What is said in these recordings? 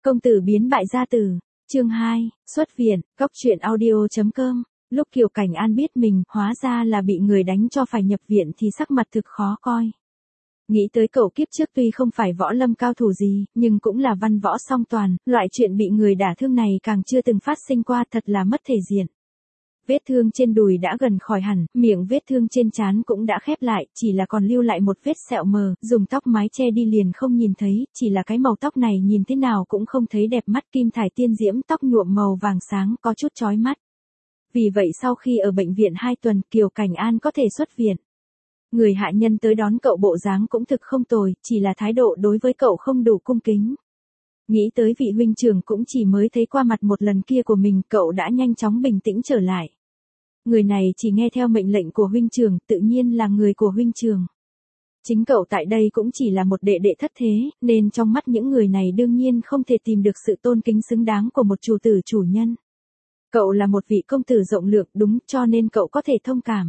Công tử biến bại gia tử, chương 2, xuất viện, góc truyện audio.com. Lúc Kiều Cảnh An biết mình hóa ra là bị người đánh cho phải nhập viện thì sắc mặt thực khó coi. Nghĩ tới cậu kiếp trước tuy không phải võ lâm cao thủ gì, nhưng cũng là văn võ song toàn, loại chuyện bị người đả thương này càng chưa từng phát sinh qua, thật là mất thể diện. Vết thương trên đùi đã gần khỏi hẳn, miệng vết thương trên trán cũng đã khép lại, chỉ là còn lưu lại một vết sẹo mờ, dùng tóc mái che đi liền không nhìn thấy, chỉ là cái màu tóc này nhìn thế nào cũng không thấy đẹp mắt, kim thải tiên diễm, tóc nhuộm màu vàng sáng, có chút chói mắt. Vì vậy sau khi ở bệnh viện 2 tuần, Kiều Cảnh An có thể xuất viện. Người hạ nhân tới đón cậu bộ dáng cũng thực không tồi, chỉ là thái độ đối với cậu không đủ cung kính. Nghĩ tới vị huynh trưởng cũng chỉ mới thấy qua mặt một lần kia của mình, cậu đã nhanh chóng bình tĩnh trở lại. Người này chỉ nghe theo mệnh lệnh của huynh trưởng, tự nhiên là người của huynh trưởng. Chính cậu tại đây cũng chỉ là một đệ đệ thất thế, nên trong mắt những người này đương nhiên không thể tìm được sự tôn kính xứng đáng của một chủ tử chủ nhân. Cậu là một vị công tử rộng lượng, đúng, cho nên cậu có thể thông cảm.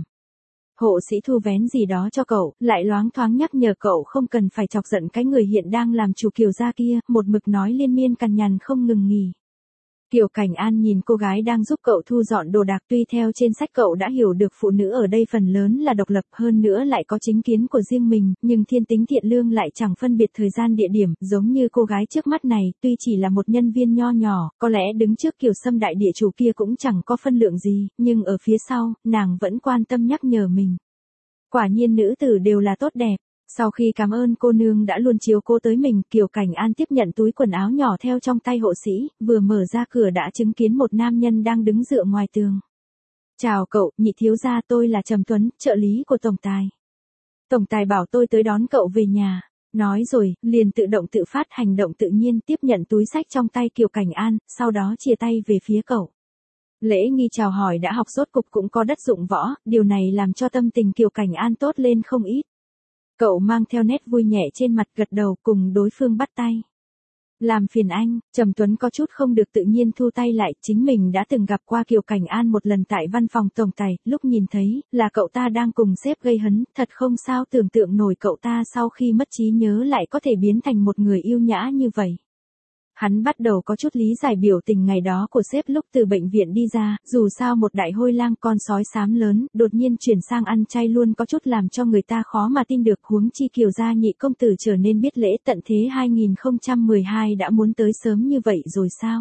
Hộ sĩ thu vén gì đó cho cậu, lại loáng thoáng nhắc nhở cậu không cần phải chọc giận cái người hiện đang làm chủ Kiều gia kia, một mực nói liên miên cằn nhằn không ngừng nghỉ. Kiều Cảnh An nhìn cô gái đang giúp cậu thu dọn đồ đạc, tuy theo trên sách cậu đã hiểu được phụ nữ ở đây phần lớn là độc lập, hơn nữa lại có chính kiến của riêng mình, nhưng thiên tính thiện lương lại chẳng phân biệt thời gian địa điểm, giống như cô gái trước mắt này, tuy chỉ là một nhân viên nho nhỏ, có lẽ đứng trước Kiều Sâm đại địa chủ kia cũng chẳng có phân lượng gì, nhưng ở phía sau, nàng vẫn quan tâm nhắc nhở mình. Quả nhiên nữ tử đều là tốt đẹp. Sau khi cảm ơn cô nương đã luôn chiếu cố tới mình, Kiều Cảnh An tiếp nhận túi quần áo nhỏ theo trong tay hộ sĩ, vừa mở ra cửa đã chứng kiến một nam nhân đang đứng dựa ngoài tường. Chào cậu, nhị thiếu gia, tôi là Trầm Tuấn, trợ lý của tổng tài. Tổng tài bảo tôi tới đón cậu về nhà. Nói rồi, liền tự động tự phát hành động tự nhiên tiếp nhận túi xách trong tay Kiều Cảnh An, sau đó chia tay về phía cậu. Lễ nghi chào hỏi đã học rốt cục cũng có đất dụng võ, điều này làm cho tâm tình Kiều Cảnh An tốt lên không ít. Cậu mang theo nét vui nhẹ trên mặt, gật đầu cùng đối phương bắt tay. Làm phiền anh, Trầm Tuấn có chút không được tự nhiên thu tay lại, chính mình đã từng gặp qua Kiều Cảnh An một lần tại văn phòng tổng tài, lúc nhìn thấy, là cậu ta đang cùng sếp gây hấn, thật không sao tưởng tượng nổi cậu ta sau khi mất trí nhớ lại có thể biến thành một người yêu nhã như vậy. Hắn bắt đầu có chút lý giải biểu tình ngày đó của sếp lúc từ bệnh viện đi ra, dù sao một đại hôi lang con sói xám lớn, đột nhiên chuyển sang ăn chay luôn có chút làm cho người ta khó mà tin được, huống chi Kiều gia nhị công tử trở nên biết lễ tận thế 2012 đã muốn tới sớm như vậy rồi sao?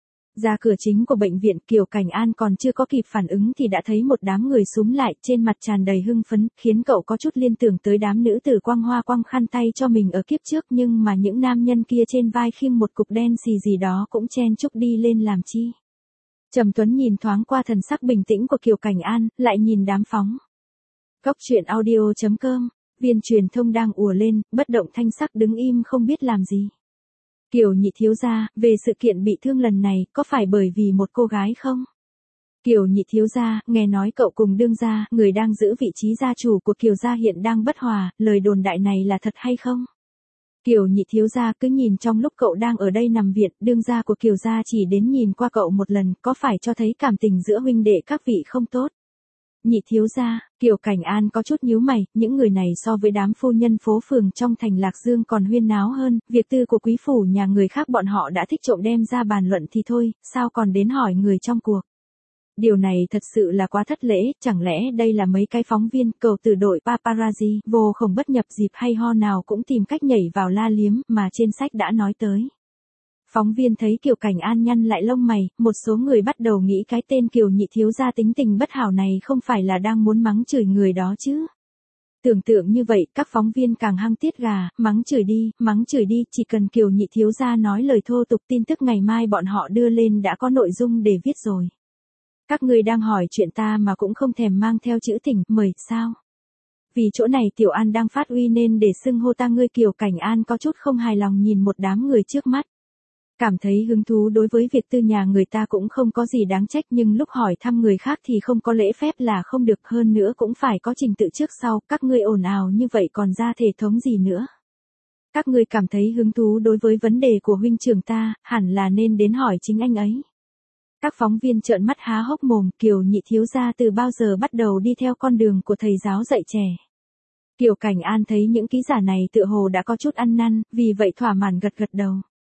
Ra cửa chính của bệnh viện, Kiều Cảnh An còn chưa có kịp phản ứng thì đã thấy một đám người xúm lại, trên mặt tràn đầy hưng phấn, khiến cậu có chút liên tưởng tới đám nữ tử quăng hoa quăng khăn tay cho mình ở kiếp trước, nhưng mà những nam nhân kia trên vai khiêng một cục đen xì gì đó cũng chen chúc đi lên làm chi. Trầm Tuấn nhìn thoáng qua thần sắc bình tĩnh của Kiều Cảnh An, lại nhìn đám phóng. Góc truyện audio.com, viên truyền thông đang ùa lên, bất động thanh sắc đứng im không biết làm gì. Kiều nhị thiếu gia, về sự kiện bị thương lần này, có phải bởi vì một cô gái không? Kiều nhị thiếu gia, nghe nói cậu cùng đương gia, người đang giữ vị trí gia chủ của Kiều gia hiện đang bất hòa, lời đồn đại này là thật hay không? Kiều nhị thiếu gia, cứ nhìn trong lúc cậu đang ở đây nằm viện, đương gia của Kiều gia chỉ đến nhìn qua cậu một lần, có phải cho thấy cảm tình giữa huynh đệ các vị không tốt? Nhị thiếu gia, Kiều Cảnh An có chút nhíu mày, những người này so với đám phu nhân phố phường trong thành Lạc Dương còn huyên náo hơn, việc tư của quý phủ nhà người khác bọn họ đã thích trộm đem ra bàn luận thì thôi, sao còn đến hỏi người trong cuộc. Điều này thật sự là quá thất lễ, chẳng lẽ đây là mấy cái phóng viên, cầu từ đội paparazzi, vô khổng bất nhập dịp hay ho nào cũng tìm cách nhảy vào la liếm, mà trên sách đã nói tới. Phóng viên thấy Kiều Cảnh An nhăn lại lông mày, một số người bắt đầu nghĩ cái tên Kiều nhị thiếu gia tính tình bất hảo này không phải là đang muốn mắng chửi người đó chứ. Tưởng tượng như vậy, các phóng viên càng hăng tiết gà, mắng chửi đi, chỉ cần Kiều nhị thiếu gia nói lời thô tục tin tức ngày mai bọn họ đưa lên đã có nội dung để viết rồi. Các người đang hỏi chuyện ta mà cũng không thèm mang theo chữ thỉnh, mời, sao? Vì chỗ này Tiểu An đang phát uy nên để xưng hô ta ngươi. Kiều Cảnh An có chút không hài lòng nhìn một đám người trước mắt. Cảm thấy hứng thú đối với việc tư nhà người ta cũng không có gì đáng trách, nhưng lúc hỏi thăm người khác thì không có lễ phép là không được, hơn nữa cũng phải có trình tự trước sau, các ngươi ồn ào như vậy còn ra thể thống gì nữa. Các ngươi cảm thấy hứng thú đối với vấn đề của huynh trưởng ta, hẳn là nên đến hỏi chính anh ấy. Các phóng viên trợn mắt há hốc mồm, Kiều nhị thiếu gia từ bao giờ bắt đầu đi theo con đường của thầy giáo dạy trẻ. Kiều Cảnh An thấy những ký giả này tựa hồ đã có chút ăn năn, vì vậy thỏa mãn gật gật đầu.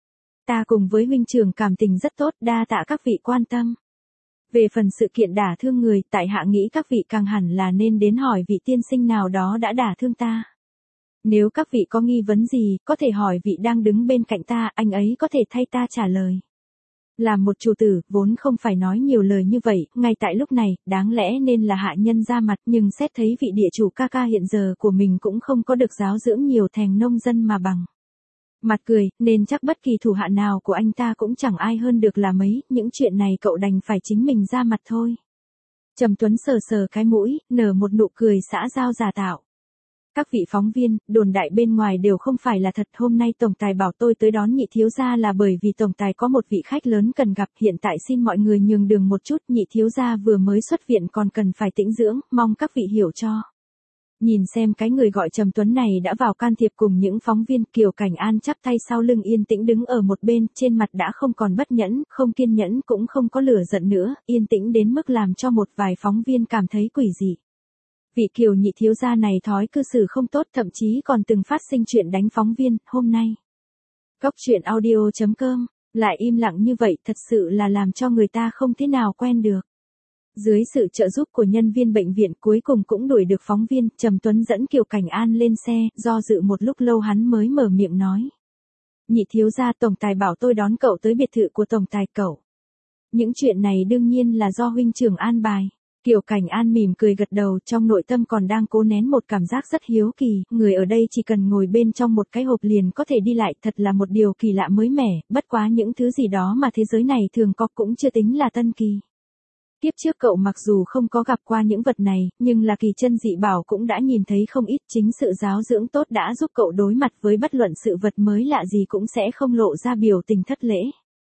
ta cùng với huynh trưởng cảm tình rất tốt, đa tạ các vị quan tâm. Về phần sự kiện đả thương người, tại hạ nghĩ các vị càng hẳn là nên đến hỏi vị tiên sinh nào đó đã đả thương ta. Nếu các vị có nghi vấn gì, có thể hỏi vị đang đứng bên cạnh ta, anh ấy có thể thay ta trả lời. Làm một chủ tử, vốn không phải nói nhiều lời như vậy, ngay tại lúc này, đáng lẽ nên là hạ nhân ra mặt, nhưng xét thấy vị địa chủ ca ca hiện giờ của mình cũng không có được giáo dưỡng nhiều thèm nông dân mà bằng. Mặt cười, nên chắc bất kỳ thủ hạ nào của anh ta cũng chẳng ai hơn được là mấy, những chuyện này cậu đành phải chính mình ra mặt thôi. Trầm Tuấn sờ sờ cái mũi, nở một nụ cười xã giao giả tạo. Các vị phóng viên, đồn đại bên ngoài đều không phải là thật, hôm nay tổng tài bảo tôi tới đón nhị thiếu gia là bởi vì tổng tài có một vị khách lớn cần gặp, hiện tại xin mọi người nhường đường một chút, nhị thiếu gia vừa mới xuất viện còn cần phải tĩnh dưỡng, mong các vị hiểu cho. Nhìn xem cái người gọi Trầm Tuấn này đã vào can thiệp cùng những phóng viên, Kiều Cảnh An chắp tay sau lưng yên tĩnh đứng ở một bên, trên mặt đã không còn bất nhẫn, không kiên nhẫn cũng không có lửa giận nữa, yên tĩnh đến mức làm cho một vài phóng viên cảm thấy quỷ dị. Vị Kiều nhị thiếu gia này thói cư xử không tốt, thậm chí còn từng phát sinh chuyện đánh phóng viên, hôm nay. Góc truyện audio.com, lại im lặng như vậy thật sự là làm cho người ta không thế nào quen được. Dưới sự trợ giúp của nhân viên bệnh viện cuối cùng cũng đuổi được phóng viên, Trầm Tuấn dẫn Kiều Cảnh An lên xe, do dự một lúc lâu hắn mới mở miệng nói. Nhị thiếu gia, tổng tài bảo tôi đón cậu tới biệt thự của tổng tài cậu. Những chuyện này đương nhiên là do huynh trưởng an bài. Kiều Cảnh An mỉm cười gật đầu, trong nội tâm còn đang cố nén một cảm giác rất hiếu kỳ, người ở đây chỉ cần ngồi bên trong một cái hộp liền có thể đi lại, thật là một điều kỳ lạ mới mẻ, bất quá những thứ gì đó mà thế giới này thường có cũng chưa tính là tân kỳ. Tiếp trước cậu mặc dù không có gặp qua những vật này, nhưng là kỳ chân dị bảo cũng đã nhìn thấy không ít, chính sự giáo dưỡng tốt đã giúp cậu đối mặt với bất luận sự vật mới lạ gì cũng sẽ không lộ ra biểu tình thất lễ.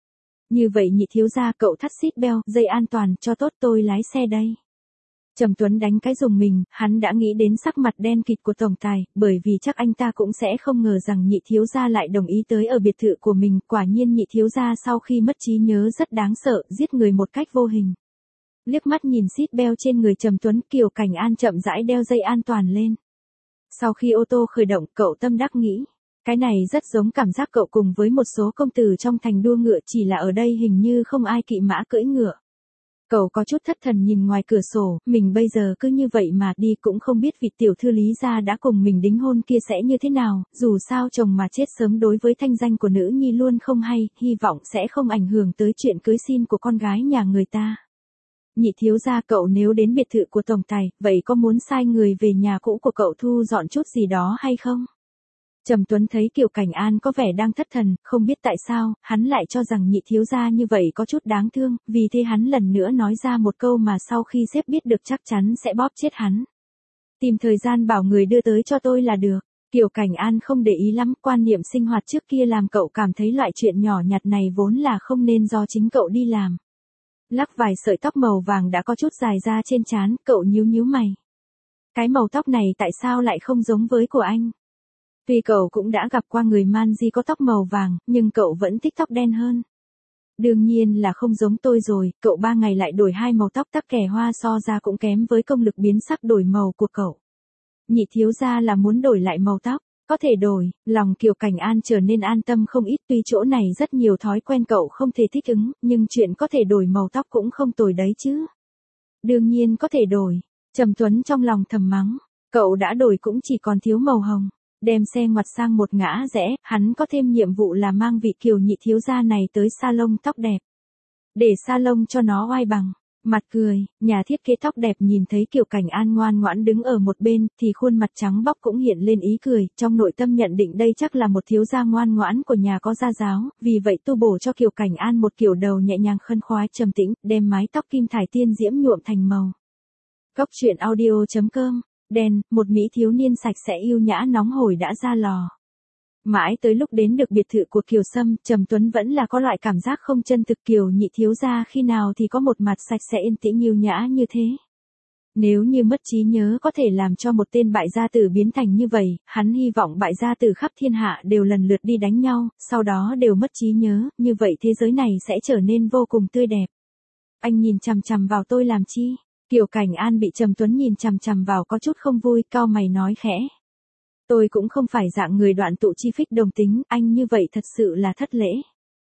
Như vậy nhị thiếu gia, cậu thắt seat belt, dây an toàn cho tốt, tôi lái xe đây. Trầm Tuấn đánh cái rùng mình, hắn đã nghĩ đến sắc mặt đen kịt của tổng tài, bởi vì chắc anh ta cũng sẽ không ngờ rằng nhị thiếu gia lại đồng ý tới ở biệt thự của mình, quả nhiên nhị thiếu gia sau khi mất trí nhớ rất đáng sợ, giết người một cách vô hình. Liếc mắt nhìn seat belt trên người Trầm Tuấn, Kiều Cảnh An chậm rãi đeo dây an toàn lên. Sau khi ô tô khởi động, cậu tâm đắc nghĩ, cái này rất giống cảm giác cậu cùng với một số công tử trong thành đua ngựa, chỉ là ở đây hình như không ai kỵ mã cưỡi ngựa. Cậu có chút thất thần nhìn ngoài cửa sổ, mình bây giờ cứ như vậy mà đi, cũng không biết vị tiểu thư Lý gia đã cùng mình đính hôn kia sẽ như thế nào, dù sao chồng mà chết sớm đối với thanh danh của nữ nhi luôn không hay, hy vọng sẽ không ảnh hưởng tới chuyện cưới xin của con gái nhà người ta. Nhị thiếu gia, cậu nếu đến biệt thự của tổng tài, vậy có muốn sai người về nhà cũ của cậu thu dọn chút gì đó hay không? Trầm Tuấn thấy Kiều Cảnh An có vẻ đang thất thần, không biết tại sao, hắn lại cho rằng nhị thiếu gia như vậy có chút đáng thương, vì thế hắn lần nữa nói ra một câu mà sau khi sếp biết được chắc chắn sẽ bóp chết hắn. Tìm thời gian bảo người đưa tới cho tôi là được. Kiều Cảnh An không để ý lắm, quan niệm sinh hoạt trước kia làm cậu cảm thấy loại chuyện nhỏ nhặt này vốn là không nên do chính cậu đi làm. Lắc vài sợi tóc màu vàng đã có chút dài ra trên trán, cậu nhíu nhíu mày. Cái màu tóc này tại sao lại không giống với của anh? Tuy cậu cũng đã gặp qua người man di có tóc màu vàng, nhưng cậu vẫn thích tóc đen hơn. Đương nhiên là không giống tôi rồi, cậu 3 ngày lại đổi 2 màu tóc, tắc kè hoa so ra cũng kém với công lực biến sắc đổi màu của cậu. Nhị thiếu gia là muốn đổi lại màu tóc, có thể đổi, lòng Kiều Cảnh An trở nên an tâm không ít, tuy chỗ này rất nhiều thói quen cậu không thể thích ứng, nhưng chuyện có thể đổi màu tóc cũng không tồi đấy chứ. Đương nhiên có thể đổi, Trầm Tuấn trong lòng thầm mắng, cậu đã đổi cũng chỉ còn thiếu màu hồng. Đem xe ngoặt sang một ngã rẽ, hắn có thêm nhiệm vụ là mang vị Kiều nhị thiếu gia này tới salon tóc đẹp. Để salon cho nó oai bằng. Mặt cười, nhà thiết kế tóc đẹp nhìn thấy Kiều Cảnh An ngoan ngoãn đứng ở một bên, thì khuôn mặt trắng bóc cũng hiện lên ý cười, trong nội tâm nhận định đây chắc là một thiếu gia ngoan ngoãn của nhà có gia giáo, vì vậy tu bổ cho Kiều Cảnh An một kiểu đầu nhẹ nhàng khân khoái trầm tĩnh, đem mái tóc kim thải tiên diễm nhuộm thành màu. Góc truyện audio.com. Đen, một mỹ thiếu niên sạch sẽ yêu nhã nóng hổi đã ra lò. Mãi tới lúc đến được biệt thự của Kiều Sâm, Trầm Tuấn vẫn là có loại cảm giác không chân thực, Kiều nhị thiếu gia khi nào thì có một mặt sạch sẽ yên tĩnh yêu nhã như thế. Nếu như mất trí nhớ có thể làm cho một tên bại gia tử biến thành như vậy, hắn hy vọng bại gia tử khắp thiên hạ đều lần lượt đi đánh nhau, sau đó đều mất trí nhớ, như vậy thế giới này sẽ trở nên vô cùng tươi đẹp. Anh nhìn chằm chằm vào tôi làm chi? Kiều Cảnh An bị Trầm Tuấn nhìn chằm chằm vào có chút không vui, cau mày nói khẽ. Tôi cũng không phải dạng người đoạn tụ chi phích đồng tính, anh như vậy thật sự là thất lễ.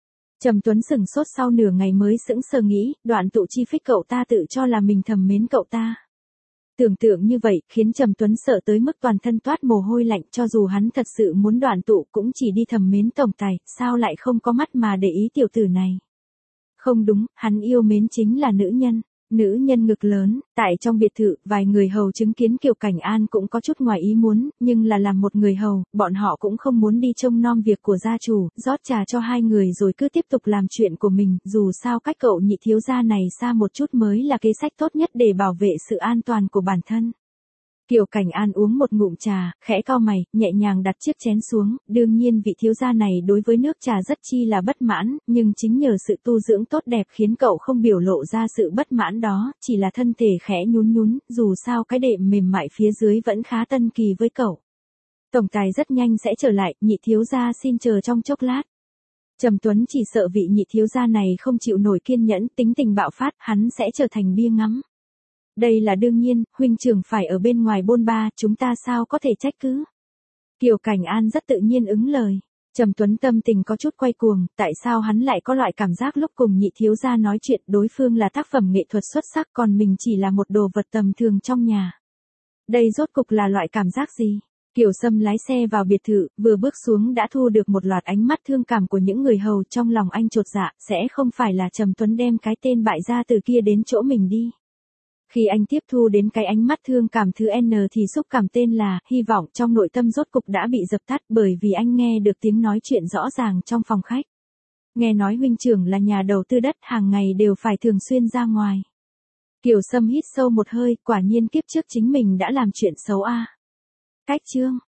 Trầm Tuấn sửng sốt sau nửa ngày mới sững sờ nghĩ, Đoạn Tụ Chi phích cậu ta tự cho là mình thầm mến cậu ta. Tưởng tượng như vậy, khiến Trầm Tuấn sợ tới mức toàn thân toát mồ hôi lạnh, cho dù hắn thật sự muốn Đoạn Tụ cũng chỉ đi thầm mến tổng tài, sao lại không có mắt mà để ý tiểu tử này. Không đúng, hắn yêu mến chính là nữ nhân. Nữ nhân ngực lớn, tại trong biệt thự, vài người hầu chứng kiến Kiều Cảnh An cũng có chút ngoài ý muốn, nhưng là làm một người hầu, bọn họ cũng không muốn đi trông nom việc của gia chủ, rót trà cho hai người rồi cứ tiếp tục làm chuyện của mình, dù sao cách cậu nhị thiếu gia này xa một chút mới là kế sách tốt nhất để bảo vệ sự an toàn của bản thân. Kiều Cảnh An uống một ngụm trà, khẽ cau mày, nhẹ nhàng đặt chiếc chén xuống, đương nhiên vị thiếu gia này đối với nước trà rất chi là bất mãn, nhưng chính nhờ sự tu dưỡng tốt đẹp khiến cậu không biểu lộ ra sự bất mãn đó, chỉ là thân thể khẽ nhún nhún, dù sao cái đệm mềm mại phía dưới vẫn khá tân kỳ với cậu. Tổng tài rất nhanh sẽ trở lại, nhị thiếu gia xin chờ trong chốc lát. Trầm Tuấn chỉ sợ vị nhị thiếu gia này không chịu nổi kiên nhẫn, tính tình bạo phát, hắn sẽ trở thành bia ngắm. Đây là đương nhiên, huynh trưởng phải ở bên ngoài bôn ba, chúng ta sao có thể trách cứ. Kiều Cảnh An rất tự nhiên ứng lời. Trầm Tuấn tâm tình có chút quay cuồng, tại sao hắn lại có loại cảm giác lúc cùng nhị thiếu gia nói chuyện đối phương là tác phẩm nghệ thuật xuất sắc còn mình chỉ là một đồ vật tầm thường trong nhà. Đây rốt cục là loại cảm giác gì? Kiều Sâm lái xe vào biệt thự, vừa bước xuống đã thu được một loạt ánh mắt thương cảm của những người hầu, trong lòng anh chột dạ, sẽ không phải là Trầm Tuấn đem cái tên bại gia từ kia đến chỗ mình đi. Khi anh tiếp thu đến cái ánh mắt thương cảm thứ N thì xúc cảm tên là hy vọng trong nội tâm rốt cục đã bị dập tắt bởi vì anh nghe được tiếng nói chuyện rõ ràng trong phòng khách. Nghe nói huynh trưởng là nhà đầu tư đất, hàng ngày đều phải thường xuyên ra ngoài. Kiều Sâm hít sâu một hơi, quả nhiên kiếp trước chính mình đã làm chuyện xấu a. Cách chương